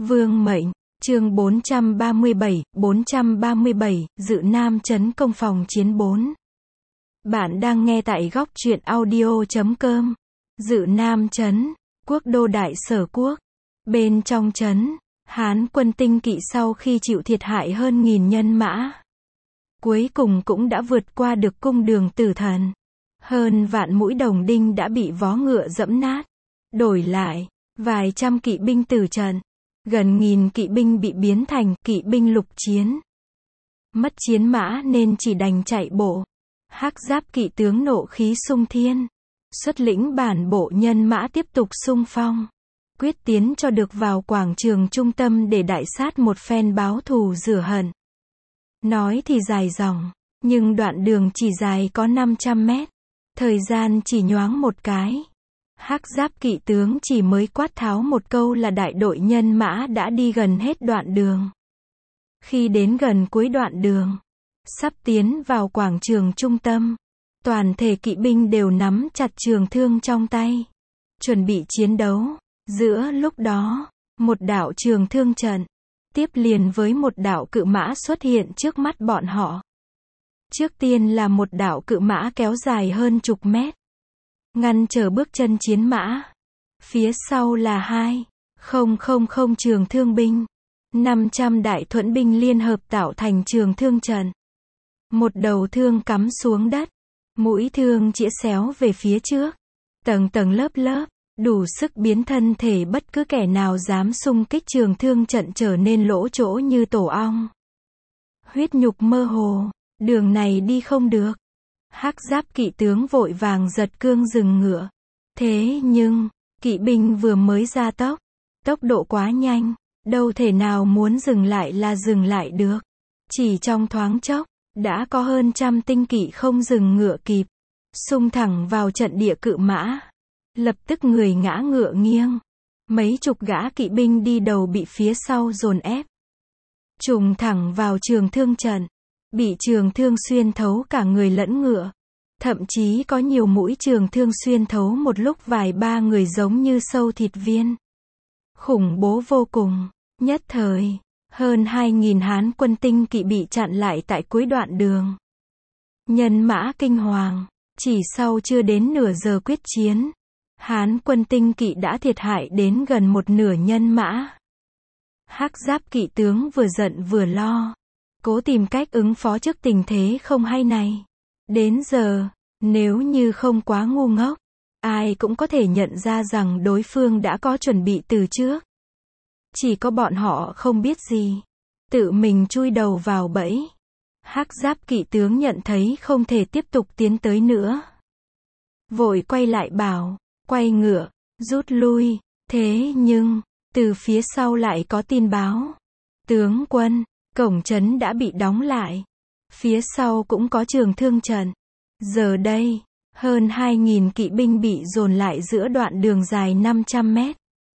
Vương mệnh, chương 437, Dự Nam trấn công phòng chiến 4. Bạn đang nghe tại góc truyện audio.com. Dự Nam trấn, quốc đô đại sở quốc. Bên trong trấn, Hán quân tinh kỵ sau khi chịu thiệt hại hơn 1000 nhân mã, cuối cùng cũng đã vượt qua được cung đường tử thần. Hơn vạn mũi đồng đinh đã bị vó ngựa dẫm nát. Đổi lại, vài trăm kỵ binh tử trận. Gần 1000 kỵ binh bị biến thành kỵ binh lục chiến. Mất chiến mã nên chỉ đành chạy bộ. Hắc giáp kỵ tướng nộ khí sung thiên, xuất lĩnh bản bộ nhân mã tiếp tục xung phong, quyết tiến cho được vào quảng trường trung tâm để đại sát một phen báo thù rửa hận. Nói thì dài dòng, nhưng đoạn đường chỉ dài có 500 mét. Thời gian chỉ nhoáng một cái. Hắc giáp kỵ tướng chỉ mới quát tháo một câu là đại đội nhân mã đã đi gần hết đoạn đường. Khi đến gần cuối đoạn đường, sắp tiến vào quảng trường trung tâm, toàn thể kỵ binh đều nắm chặt trường thương trong tay, chuẩn bị chiến đấu. Giữa lúc đó, một đạo trường thương trận, tiếp liền với một đạo cự mã xuất hiện trước mắt bọn họ. Trước tiên là một đạo cự mã kéo dài hơn chục mét, ngăn trở bước chân chiến mã. Phía sau là 2,000 trường thương binh, 500 đại thuẫn binh liên hợp tạo thành trường thương trận. Một đầu thương cắm xuống đất, mũi thương chĩa xéo về phía trước, tầng tầng lớp lớp, đủ sức biến thân thể bất cứ kẻ nào dám xung kích trường thương trận trở nên lỗ chỗ như tổ ong. Huyết nhục mơ hồ, đường này đi không được. Hắc giáp kỵ tướng vội vàng giật cương dừng ngựa. Thế nhưng, kỵ binh vừa mới ra tốc, tốc độ quá nhanh, đâu thể nào muốn dừng lại là dừng lại được. Chỉ trong thoáng chốc, đã có hơn 100 tinh kỵ không dừng ngựa kịp, xung thẳng vào trận địa cự mã. Lập tức người ngã ngựa nghiêng. Mấy chục gã kỵ binh đi đầu bị phía sau dồn ép, trùng thẳng vào trường thương trận, bị trường thương xuyên thấu cả người lẫn ngựa. Thậm chí có nhiều mũi trường thương xuyên thấu một lúc vài ba người giống như sâu thịt viên. Khủng bố vô cùng. Nhất thời, hơn 2000 Hán quân tinh kỵ bị chặn lại tại cuối đoạn đường. Nhân mã kinh hoàng, chỉ sau chưa đến nửa giờ quyết chiến, Hán quân tinh kỵ đã thiệt hại đến gần một nửa nhân mã. Hắc giáp kỵ tướng vừa giận vừa lo, cố tìm cách ứng phó trước tình thế không hay này. Đến giờ, nếu như không quá ngu ngốc, ai cũng có thể nhận ra rằng đối phương đã có chuẩn bị từ trước. Chỉ có bọn họ không biết gì, tự mình chui đầu vào bẫy. Hắc giáp kỵ tướng nhận thấy không thể tiếp tục tiến tới nữa, vội quay lại bảo, quay ngựa, rút lui. Thế nhưng, từ phía sau lại có tin báo. Tướng quân, cổng trấn đã bị đóng lại. Phía sau cũng có trường thương trận. Giờ đây, hơn 2000 kỵ binh bị dồn lại giữa đoạn đường dài 500 mét,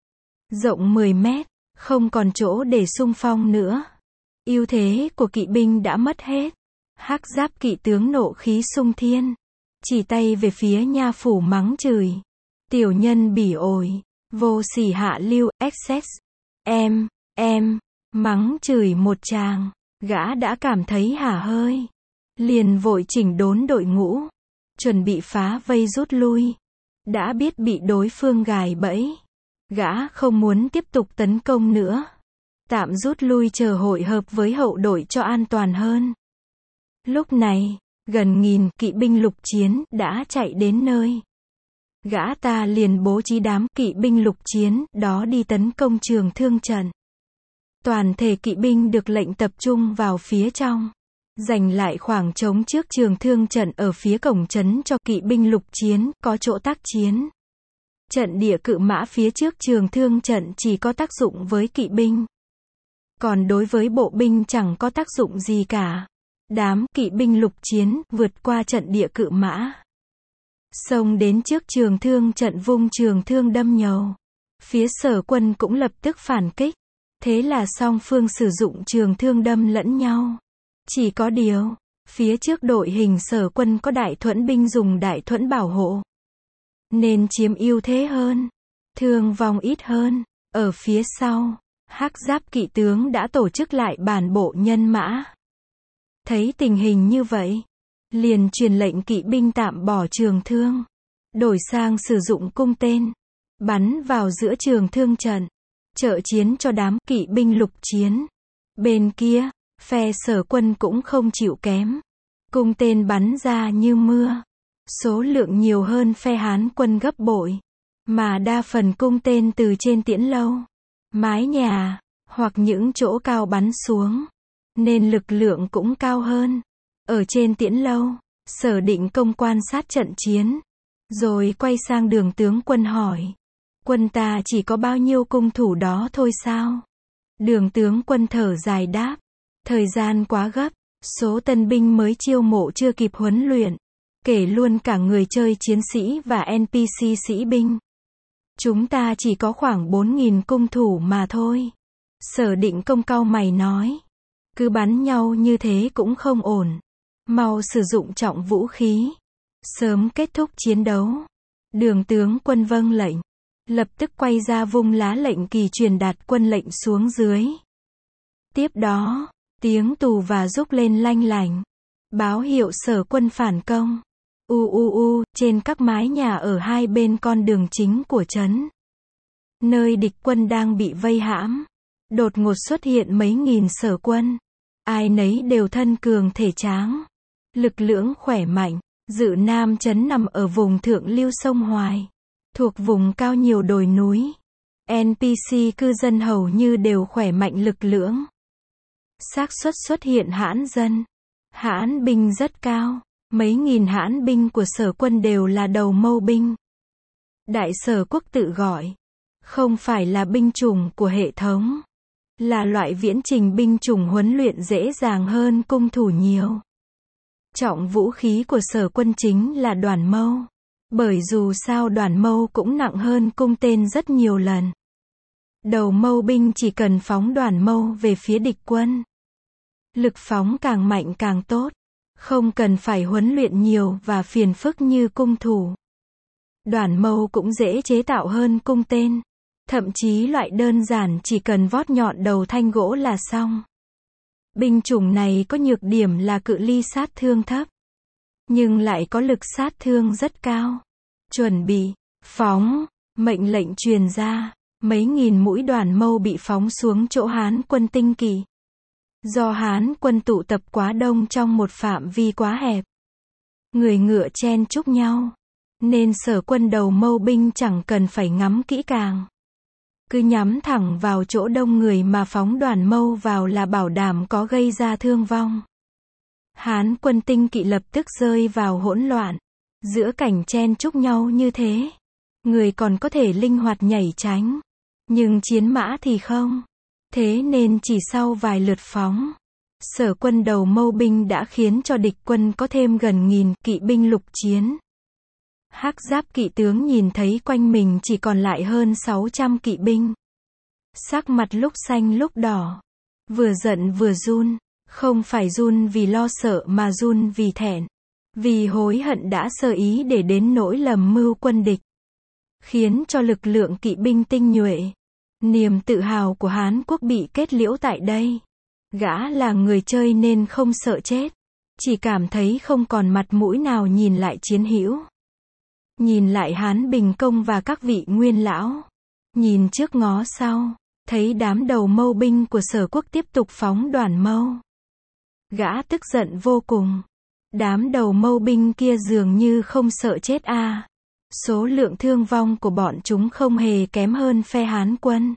rộng 10 mét, không còn chỗ để xung phong nữa. Ưu thế của kỵ binh đã mất hết. Hắc giáp kỵ tướng nộ khí sung thiên, chỉ tay về phía nha phủ mắng chửi. Tiểu nhân bỉ ổi, vô sỉ hạ lưu, excess. Em, mắng chửi một tràng, gã đã cảm thấy hả hơi. Liền vội chỉnh đốn đội ngũ, chuẩn bị phá vây rút lui. Đã biết bị đối phương gài bẫy, gã không muốn tiếp tục tấn công nữa. Tạm rút lui chờ hội hợp với hậu đội cho an toàn hơn. Lúc này, gần 1000 kỵ binh lục chiến đã chạy đến nơi. Gã ta liền bố trí đám kỵ binh lục chiến đó đi tấn công trường thương trận. Toàn thể kỵ binh được lệnh tập trung vào phía trong, giành lại khoảng trống trước trường thương trận ở phía cổng trấn cho kỵ binh lục chiến có chỗ tác chiến. Trận địa cự mã phía trước trường thương trận chỉ có tác dụng với kỵ binh, còn đối với bộ binh chẳng có tác dụng gì cả. Đám kỵ binh lục chiến vượt qua trận địa cự mã, xông đến trước trường thương trận vung trường thương đâm nhầu. Phía sở quân cũng lập tức phản kích. Thế là song phương sử dụng trường thương đâm lẫn nhau. Chỉ có điều, phía trước đội hình sở quân có đại thuẫn binh dùng đại thuẫn bảo hộ, nên chiếm ưu thế hơn, thương vong ít hơn. Ở phía sau, Hắc Giáp kỵ tướng đã tổ chức lại bản bộ nhân mã. Thấy tình hình như vậy, liền truyền lệnh kỵ binh tạm bỏ trường thương, đổi sang sử dụng cung tên, bắn vào giữa trường thương trận, trợ chiến cho đám kỵ binh lục chiến. Bên kia, phe Sở quân cũng không chịu kém. Cung tên bắn ra như mưa. Số lượng nhiều hơn phe Hán quân gấp bội. Mà đa phần cung tên từ trên tiễn lâu, mái nhà, hoặc những chỗ cao bắn xuống. Nên lực lượng cũng cao hơn. Ở trên tiễn lâu, Sở Định Công quan sát trận chiến. Rồi quay sang Đường tướng quân hỏi. Quân ta chỉ có bao nhiêu cung thủ đó thôi sao? Đường tướng quân thở dài đáp. Thời gian quá gấp, số tân binh mới chiêu mộ chưa kịp huấn luyện. Kể luôn cả người chơi chiến sĩ và NPC sĩ binh. Chúng ta chỉ có khoảng 4.000 cung thủ mà thôi. Sở Định Công cau mày nói. Cứ bắn nhau như thế cũng không ổn. Mau sử dụng trọng vũ khí. Sớm kết thúc chiến đấu. Đường tướng quân vâng lệnh. Lập tức quay ra vung lá lệnh kỳ truyền đạt quân lệnh xuống dưới. Tiếp đó, tiếng tù và rúc lên lanh lảnh. Báo hiệu Sở quân phản công. Trên các mái nhà ở hai bên con đường chính của trấn. Nơi địch quân đang bị vây hãm. Đột ngột xuất hiện mấy nghìn Sở quân. Ai nấy đều thân cường thể tráng. Lực lưỡng khỏe mạnh. Dự Nam trấn nằm ở vùng thượng lưu sông Hoài. Thuộc vùng cao nhiều đồi núi. NPC cư dân hầu như đều khỏe mạnh lực lưỡng. Xác suất xuất hiện hãn dân, hãn binh rất cao. Mấy nghìn hãn binh của Sở quân đều là đầu mâu binh. Đại Sở quốc tự gọi. Không phải là binh chủng của hệ thống. Là loại viễn trình binh chủng huấn luyện dễ dàng hơn cung thủ nhiều. Trọng vũ khí của Sở quân chính là đoàn mâu. Bởi dù sao đoàn mâu cũng nặng hơn cung tên rất nhiều lần. Đầu mâu binh chỉ cần phóng đoàn mâu về phía địch quân. Lực phóng càng mạnh càng tốt. Không cần phải huấn luyện nhiều và phiền phức như cung thủ. Đoàn mâu cũng dễ chế tạo hơn cung tên. Thậm chí loại đơn giản chỉ cần vót nhọn đầu thanh gỗ là xong. Binh chủng này có nhược điểm là cự ly sát thương thấp. Nhưng lại có lực sát thương rất cao. Chuẩn bị, phóng, mệnh lệnh truyền ra. Mấy nghìn mũi đoàn mâu bị phóng xuống chỗ Hán quân tinh kỵ. Do Hán quân tụ tập quá đông trong một phạm vi quá hẹp. Người ngựa chen chúc nhau. Nên Sở quân đầu mâu binh chẳng cần phải ngắm kỹ càng. Cứ nhắm thẳng vào chỗ đông người mà phóng đoàn mâu vào là bảo đảm có gây ra thương vong. Hán quân tinh kỵ lập tức rơi vào hỗn loạn. Giữa cảnh chen chúc nhau như thế, người còn có thể linh hoạt nhảy tránh. Nhưng chiến mã thì không. Thế nên chỉ sau vài lượt phóng, Sở quân đầu mâu binh đã khiến cho địch quân có thêm gần 1000 kỵ binh lục chiến. Hắc Giáp kỵ tướng nhìn thấy quanh mình chỉ còn lại hơn 600 kỵ binh. Sắc mặt lúc xanh lúc đỏ. Vừa giận vừa run. Không phải run vì lo sợ mà run vì thẹn. Vì hối hận đã sơ ý để đến nỗi lầm mưu quân địch. Khiến cho lực lượng kỵ binh tinh nhuệ. Niềm tự hào của Hán quốc bị kết liễu tại đây. Gã là người chơi nên không sợ chết. Chỉ cảm thấy không còn mặt mũi nào nhìn lại chiến hữu. Nhìn lại Hán Bình Công và các vị nguyên lão. Nhìn trước ngó sau. Thấy đám đầu mâu binh của Sở quốc tiếp tục phóng đoàn mâu. Gã tức giận vô cùng. Đám đầu mâu binh kia dường như không sợ chết à. Số lượng thương vong của bọn chúng không hề kém hơn phe Hán quân.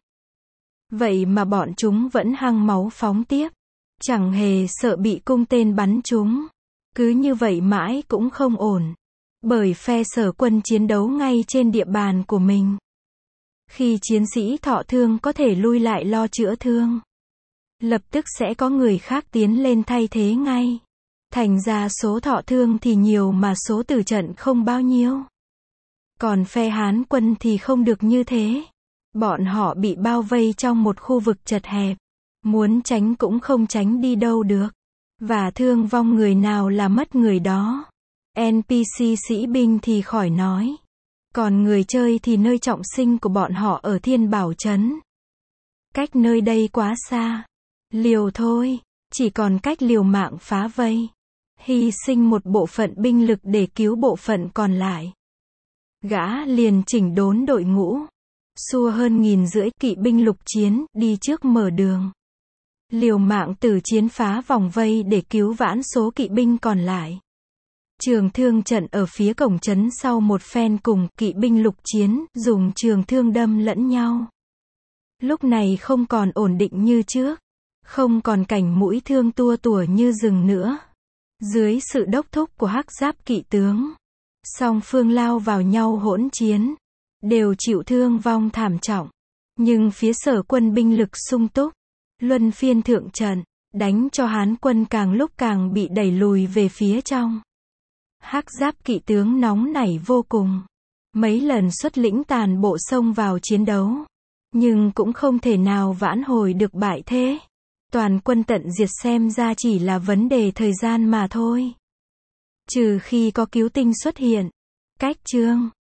Vậy mà bọn chúng vẫn hăng máu phóng tiếp. Chẳng hề sợ bị cung tên bắn chúng. Cứ như vậy mãi cũng không ổn. Bởi phe Sở quân chiến đấu ngay trên địa bàn của mình. Khi chiến sĩ thọ thương có thể lui lại lo chữa thương. Lập tức sẽ có người khác tiến lên thay thế ngay. Thành ra số thọ thương thì nhiều mà số tử trận không bao nhiêu. Còn phe Hán quân thì không được như thế. Bọn họ bị bao vây trong một khu vực chật hẹp. Muốn tránh cũng không tránh đi đâu được. Và thương vong người nào là mất người đó. NPC sĩ binh thì khỏi nói. Còn người chơi thì nơi trọng sinh của bọn họ ở Thiên Bảo Trấn. Cách nơi đây quá xa. Liều thôi, chỉ còn cách liều mạng phá vây. Hy sinh một bộ phận binh lực để cứu bộ phận còn lại. Gã liền chỉnh đốn đội ngũ. Xua hơn 1.500 kỵ binh lục chiến, đi trước mở đường. Liều mạng tử chiến phá vòng vây để cứu vãn số kỵ binh còn lại. Trường thương trận ở phía cổng trấn sau một phen cùng kỵ binh lục chiến, dùng trường thương đâm lẫn nhau. Lúc này không còn ổn định như trước. Không còn cảnh mũi thương tua tủa như rừng nữa. Dưới sự đốc thúc của Hắc Giáp kỵ tướng, song phương lao vào nhau hỗn chiến, đều chịu thương vong thảm trọng. Nhưng phía Sở quân binh lực sung túc, luân phiên thượng trận, đánh cho Hán quân càng lúc càng bị đẩy lùi về phía trong. Hắc Giáp kỵ tướng nóng nảy vô cùng, mấy lần xuất lĩnh tàn bộ xông vào chiến đấu, nhưng cũng không thể nào vãn hồi được bại thế. Toàn quân tận diệt xem ra chỉ là vấn đề thời gian mà thôi. Trừ khi có cứu tinh xuất hiện. Cách chương